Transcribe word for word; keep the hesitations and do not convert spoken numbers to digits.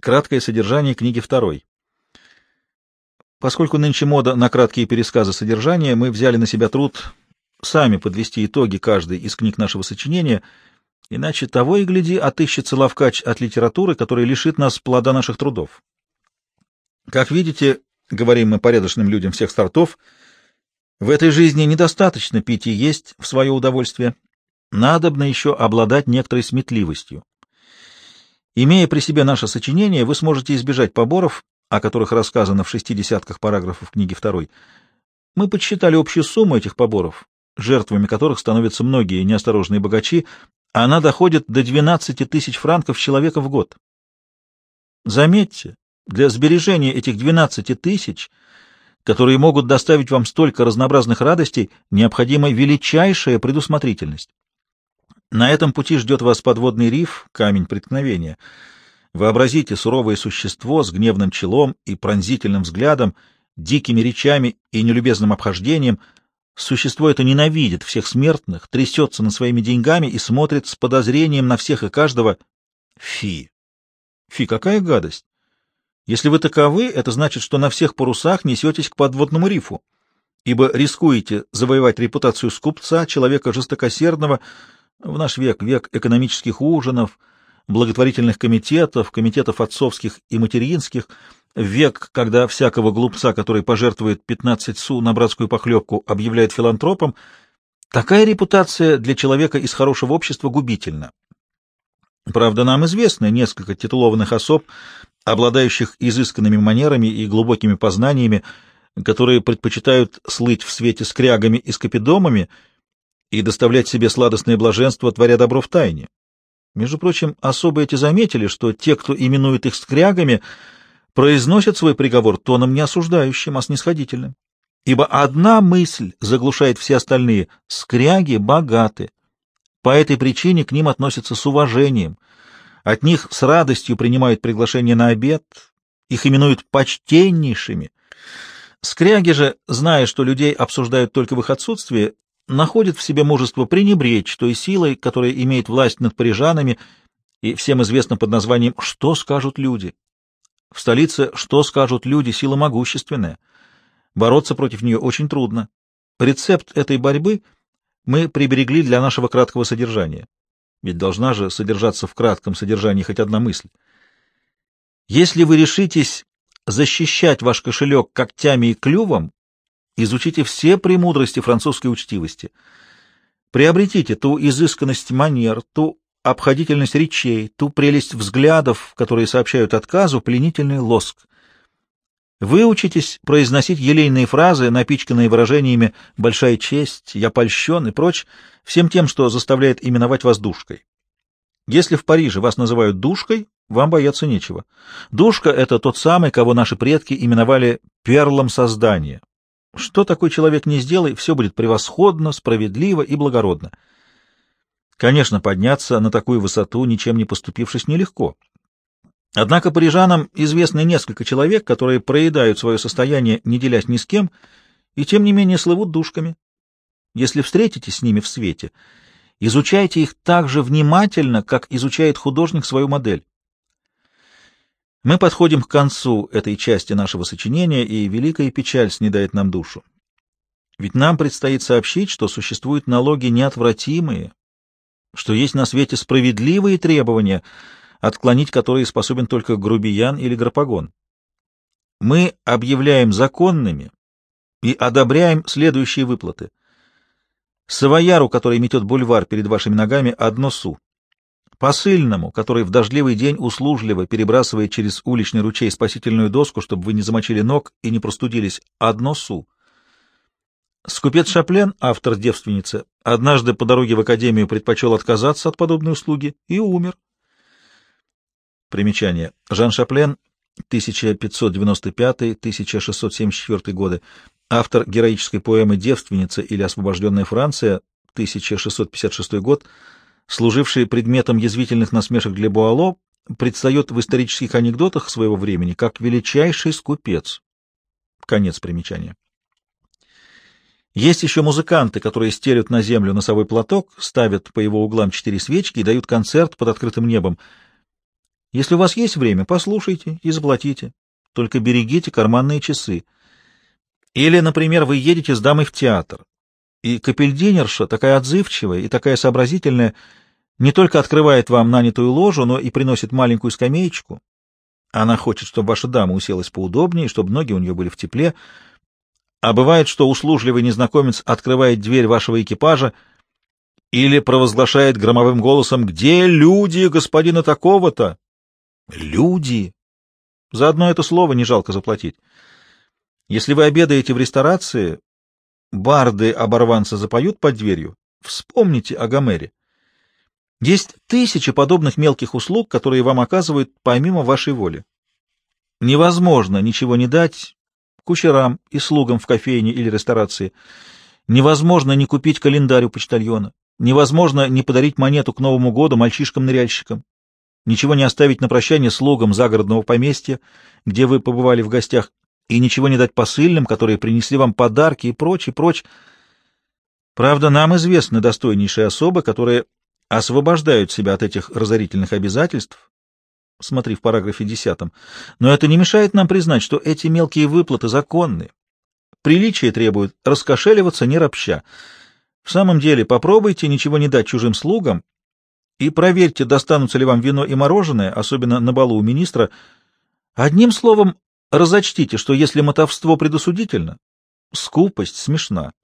Краткое содержание книги второй. Поскольку нынче мода на краткие пересказы содержания, мы взяли на себя труд сами подвести итоги каждой из книг нашего сочинения, иначе того и гляди, отыщется лавкач от литературы, который лишит нас плода наших трудов. Как видите, говорим мы порядочным людям всех сортов, в этой жизни недостаточно пить и есть в свое удовольствие, надобно еще обладать некоторой сметливостью. Имея при себе наше сочинение, вы сможете избежать поборов, о которых рассказано в шести десятках параграфов книги второй. Мы подсчитали общую сумму этих поборов, жертвами которых становятся многие неосторожные богачи, она доходит до двенадцати тысяч франков человека в год. Заметьте, для сбережения этих двенадцати тысяч, которые могут доставить вам столько разнообразных радостей, необходима величайшая предусмотрительность. На этом пути ждет вас подводный риф, камень преткновения. Вообразите суровое существо с гневным челом и пронзительным взглядом, дикими речами и нелюбезным обхождением. Существо это ненавидит всех смертных, трясется над своими деньгами и смотрит с подозрением на всех и каждого. Фи! Фи, какая гадость! Если вы таковы, это значит, что на всех парусах несетесь к подводному рифу, ибо рискуете завоевать репутацию скупца, человека жестокосердного, в наш век, век экономических ужинов, благотворительных комитетов, комитетов отцовских и материнских, век, когда всякого глупца, который пожертвует пятнадцать су на братскую похлебку, объявляет филантропом, такая репутация для человека из хорошего общества губительна. Правда, нам известно несколько титулованных особ, обладающих изысканными манерами и глубокими познаниями, которые предпочитают слыть в свете скрягами и скопидомами и доставлять себе сладостное блаженство, творя добро в тайне. Между прочим, особо эти заметили, что те, кто именует их скрягами, произносят свой приговор тоном не осуждающим, а снисходительным. Ибо одна мысль заглушает все остальные — скряги богаты. По этой причине к ним относятся с уважением, от них с радостью принимают приглашение на обед, их именуют почтеннейшими. Скряги же, зная, что людей обсуждают только в их отсутствии, находит в себе мужество пренебречь той силой, которая имеет власть над парижанами и всем известно под названием «Что скажут люди?». В столице «Что скажут люди?» сила могущественная. Бороться против нее очень трудно. Рецепт этой борьбы мы приберегли для нашего краткого содержания. Ведь должна же содержаться в кратком содержании хоть одна мысль. Если вы решитесь защищать ваш кошелек когтями и клювом, изучите все премудрости французской учтивости. Приобретите ту изысканность манер, ту обходительность речей, ту прелесть взглядов, которые сообщают отказу пленительный лоск. Выучитесь произносить елейные фразы, напичканные выражениями «большая честь», «я польщен» и прочь, всем тем, что заставляет именовать вас душкой. Если в Париже вас называют душкой, вам бояться нечего. Душка — это тот самый, кого наши предки именовали перлом создания. Что такой человек не сделай, все будет превосходно, справедливо и благородно. Конечно, подняться на такую высоту, ничем не поступившись, нелегко. Однако парижанам известны несколько человек, которые проедают свое состояние, не делясь ни с кем, и тем не менее слывут душками. Если встретитесь с ними в свете, изучайте их так же внимательно, как изучает художник свою модель. Мы подходим к концу этой части нашего сочинения, и великая печаль снедает нам душу. Ведь нам предстоит сообщить, что существуют налоги неотвратимые, что есть на свете справедливые требования, отклонить которые способен только грубиян или грапагон. Мы объявляем законными и одобряем следующие выплаты. Савояру, который метет бульвар перед вашими ногами, одно су. Посыльному, который в дождливый день услужливо перебрасывает через уличный ручей спасительную доску, чтобы вы не замочили ног и не простудились, одно су. Скупец Шаплен, автор «Девственницы», однажды по дороге в академию предпочел отказаться от подобной услуги и умер. Примечание. Жан Шаплен, тысяча пятьсот девяносто пятый — тысяча шестьсот семьдесят четвёртый годы, автор героической поэмы «Девственница» или «Освобожденная Франция», тысяча шестьсот пятьдесят шестой год, служивший предметом язвительных насмешек для Буало, предстает в исторических анекдотах своего времени как величайший скупец. Конец примечания. Есть еще музыканты, которые стелют на землю носовой платок, ставят по его углам четыре свечки и дают концерт под открытым небом. Если у вас есть время, послушайте и заплатите. Только берегите карманные часы. Или, например, вы едете с дамой в театр, и капельдинерша, такая отзывчивая и такая сообразительная, не только открывает вам нанятую ложу, но и приносит маленькую скамеечку. Она хочет, чтобы ваша дама уселась поудобнее, чтобы ноги у нее были в тепле. А бывает, что услужливый незнакомец открывает дверь вашего экипажа или провозглашает громовым голосом: «Где люди господина такого-то?» Люди! За одно это слово не жалко заплатить. Если вы обедаете в ресторации, барды-оборванцы запоют под дверью. Вспомните о Гомере. Есть тысячи подобных мелких услуг, которые вам оказывают помимо вашей воли. Невозможно ничего не дать кучерам и слугам в кофейне или ресторации. Невозможно не купить календарь у почтальона. Невозможно не подарить монету к Новому году мальчишкам-ныряльщикам. Ничего не оставить на прощание слугам загородного поместья, где вы побывали в гостях, и ничего не дать посыльным, которые принесли вам подарки и прочь, прочь. Правда, нам известны достойнейшие особы, которые освобождают себя от этих разорительных обязательств, смотри в параграфе десятом, но это не мешает нам признать, что эти мелкие выплаты законны. Приличие требует раскошеливаться не ропща. В самом деле, попробуйте ничего не дать чужим слугам и проверьте, достанутся ли вам вино и мороженое, особенно на балу у министра. Одним словом, разочтите, что если мотовство предосудительно, скупость смешна.